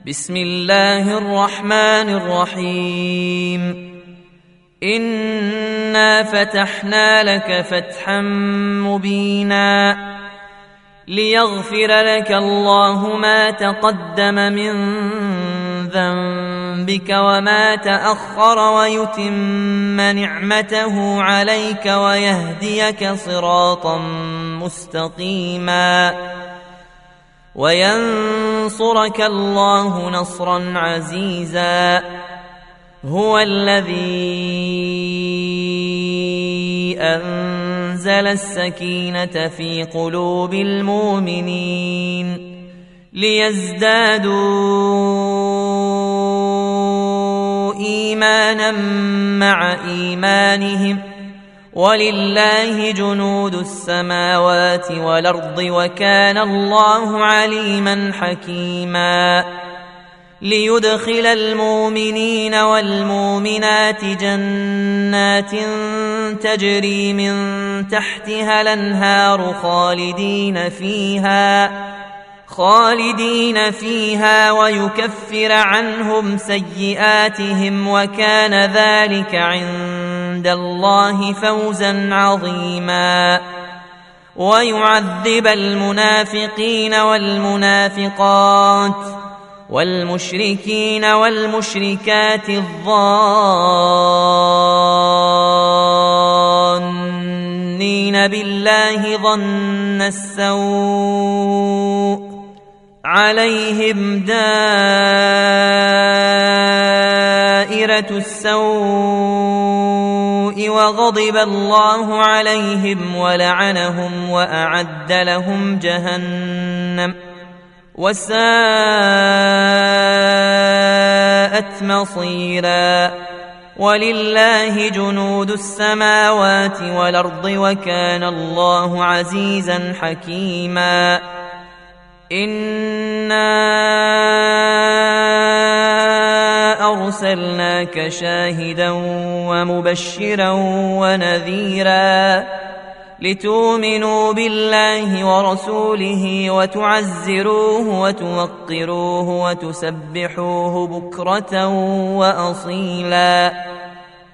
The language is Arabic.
بسم الله الرحمن الرحيم. إنا فتحنا لك فتحا مبينا ليغفر لك الله ما تقدم من ذنبك وما تأخر ويتم نعمته عليك ويهديك صراطا مستقيما وينصرك الله نصرا عزيزا. هو الذي أنزل السكينة في قلوب المؤمنين ليزدادوا إيمانا مع إيمانهم ولله جنود السماوات والأرض وكان الله عليما حكيما. ليدخل المؤمنين والمؤمنات جنات تجري من تحتها الأنهار خالدين فيها ويكفر عنهم سيئاتهم وكان ذلك عند الله فوزا عظيما. ويعذب المنافقين والمنافقات والمشركين والمشركات الظانين بالله ظن السوء عليهم دائرة السوء وغضب الله عليهم ولعنهم وأعد لهم جهنم وساءت مصيرا. ولله جنود السماوات والأرض وكان الله عزيزا حكيما. إنا أرسلناك شاهدا ومبشرا ونذيرا لتؤمنوا بالله ورسوله وتعزروه وتوقروه وتسبحوه بكرة وأصيلا.